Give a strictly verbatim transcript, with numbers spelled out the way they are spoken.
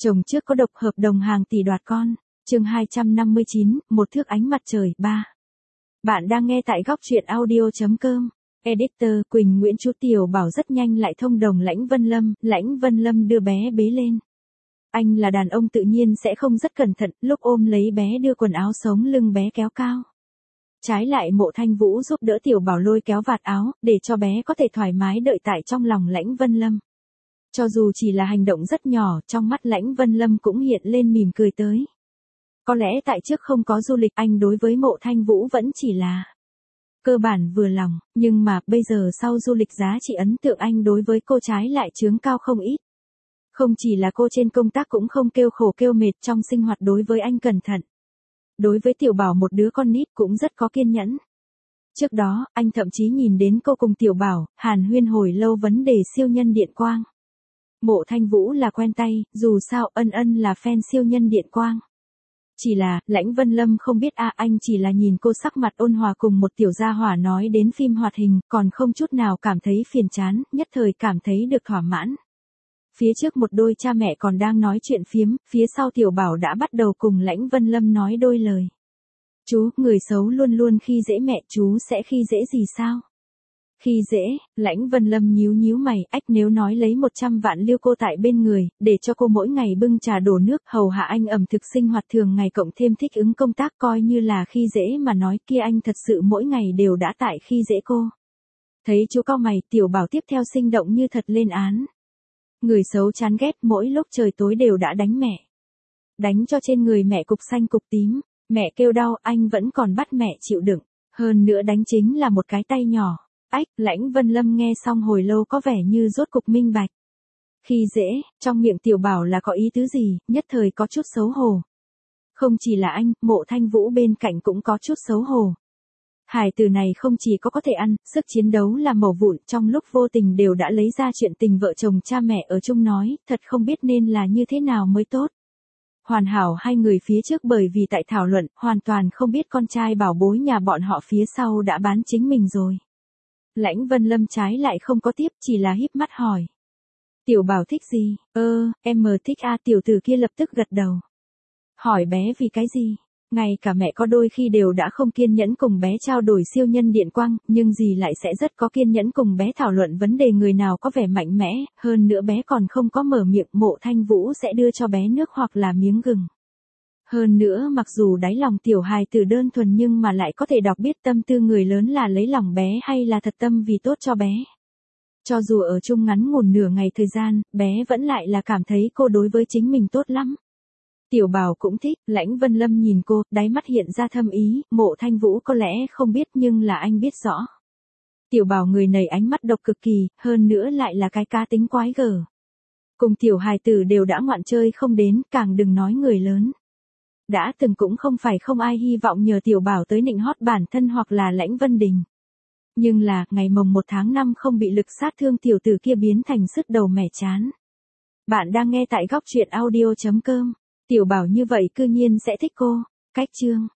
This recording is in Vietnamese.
Chồng trước có độc hợp đồng hàng tỷ đoạt con. Chương hai trăm năm mươi chín, một thước ánh mặt trời, ba. Bạn đang nghe tại góc truyện audio.com. Editor Quỳnh Nguyễn. Chú Tiểu Bảo rất nhanh lại thông đồng Lãnh Vân Lâm, Lãnh Vân Lâm đưa bé bế lên. Anh là đàn ông tự nhiên sẽ không rất cẩn thận, lúc ôm lấy bé đưa quần áo sống lưng bé kéo cao. Trái lại Mộ Thanh Vũ giúp đỡ Tiểu Bảo lôi kéo vạt áo, để cho bé có thể thoải mái đợi tại trong lòng Lãnh Vân Lâm. Cho dù chỉ là hành động rất nhỏ, trong mắt Lãnh Vân Lâm cũng hiện lên mỉm cười tới. Có lẽ tại trước không có du lịch, anh đối với Mộ Thanh Vũ vẫn chỉ là cơ bản vừa lòng, nhưng mà bây giờ sau du lịch giá trị ấn tượng anh đối với cô trái lại chướng cao không ít. Không chỉ là cô trên công tác cũng không kêu khổ kêu mệt, trong sinh hoạt đối với anh cẩn thận. Đối với Tiểu Bảo một đứa con nít cũng rất có kiên nhẫn. Trước đó, anh thậm chí nhìn đến cô cùng Tiểu Bảo, hàn huyên hồi lâu vấn đề siêu nhân điện quang. Mộ Thanh Vũ là quen tay, dù sao Ân Ân là fan siêu nhân điện quang. Chỉ là, Lãnh Vân Lâm không biết à, anh chỉ là nhìn cô sắc mặt ôn hòa cùng một tiểu gia hỏa nói đến phim hoạt hình, còn không chút nào cảm thấy phiền chán, nhất thời cảm thấy được thỏa mãn. Phía trước một đôi cha mẹ còn đang nói chuyện phiếm, phía sau Tiểu Bảo đã bắt đầu cùng Lãnh Vân Lâm nói đôi lời. Chú, người xấu luôn luôn khi dễ mẹ, chú sẽ khi dễ gì sao? Khi dễ, Lãnh Vân Lâm nhíu nhíu mày, ách nếu nói lấy một trăm vạn lưu cô tại bên người, để cho cô mỗi ngày bưng trà đổ nước, hầu hạ anh ẩm thực sinh hoạt thường ngày cộng thêm thích ứng công tác coi như là khi dễ mà nói kia anh thật sự mỗi ngày đều đã tại khi dễ cô. Thấy chú cau mày, Tiểu Bảo tiếp theo sinh động như thật lên án. Người xấu chán ghét mỗi lúc trời tối đều đã đánh mẹ. Đánh cho trên người mẹ cục xanh cục tím, mẹ kêu đau anh vẫn còn bắt mẹ chịu đựng, hơn nữa đánh chính là một cái tay nhỏ. Ách, Lãnh Vân Lâm nghe xong hồi lâu có vẻ như rốt cục minh bạch. Khi dễ, trong miệng Tiểu Bảo là có ý tứ gì, nhất thời có chút xấu hổ. Không chỉ là anh, Mộ Thanh Vũ bên cạnh cũng có chút xấu hổ. Hải tử này không chỉ có có thể ăn, sức chiến đấu là mẩu vụn, trong lúc vô tình đều đã lấy ra chuyện tình vợ chồng cha mẹ ở chung nói, thật không biết nên là như thế nào mới tốt. Hoàn hảo hai người phía trước bởi vì tại thảo luận, hoàn toàn không biết con trai bảo bối nhà bọn họ phía sau đã bán chính mình rồi. Lãnh Vân Lâm trái lại không có tiếp, chỉ là híp mắt hỏi. Tiểu Bảo thích gì? Ơ, em mờ thích a. Tiểu tử kia lập tức gật đầu. Hỏi bé vì cái gì? Ngay cả mẹ có đôi khi đều đã không kiên nhẫn cùng bé trao đổi siêu nhân điện quang, nhưng dì lại sẽ rất có kiên nhẫn cùng bé thảo luận vấn đề người nào có vẻ mạnh mẽ, hơn nữa bé còn không có mở miệng, Mộ Thanh Vũ sẽ đưa cho bé nước hoặc là miếng gừng. Hơn nữa mặc dù đáy lòng tiểu hài tử đơn thuần nhưng mà lại có thể đọc biết tâm tư người lớn là lấy lòng bé hay là thật tâm vì tốt cho bé. Cho dù ở chung ngắn ngủn nửa ngày thời gian, bé vẫn lại là cảm thấy cô đối với chính mình tốt lắm. Tiểu Bảo cũng thích, Lãnh Vân Lâm nhìn cô, đáy mắt hiện ra thâm ý, Mộ Thanh Vũ có lẽ không biết nhưng là anh biết rõ. Tiểu Bảo người này ánh mắt độc cực kỳ, hơn nữa lại là cái cá tính quái gở. Cùng tiểu hài tử đều đã ngoạn chơi không đến, càng đừng nói người lớn. Đã từng cũng không phải không ai hy vọng nhờ Tiểu Bảo tới nịnh hót bản thân hoặc là Lãnh Vân Đình. Nhưng là, ngày mồng một tháng năm không bị lực sát thương tiểu tử kia biến thành sứt đầu mẻ chán. Bạn đang nghe tại góc truyện audio.com. Tiểu Bảo như vậy cư nhiên sẽ thích cô. Cách chương.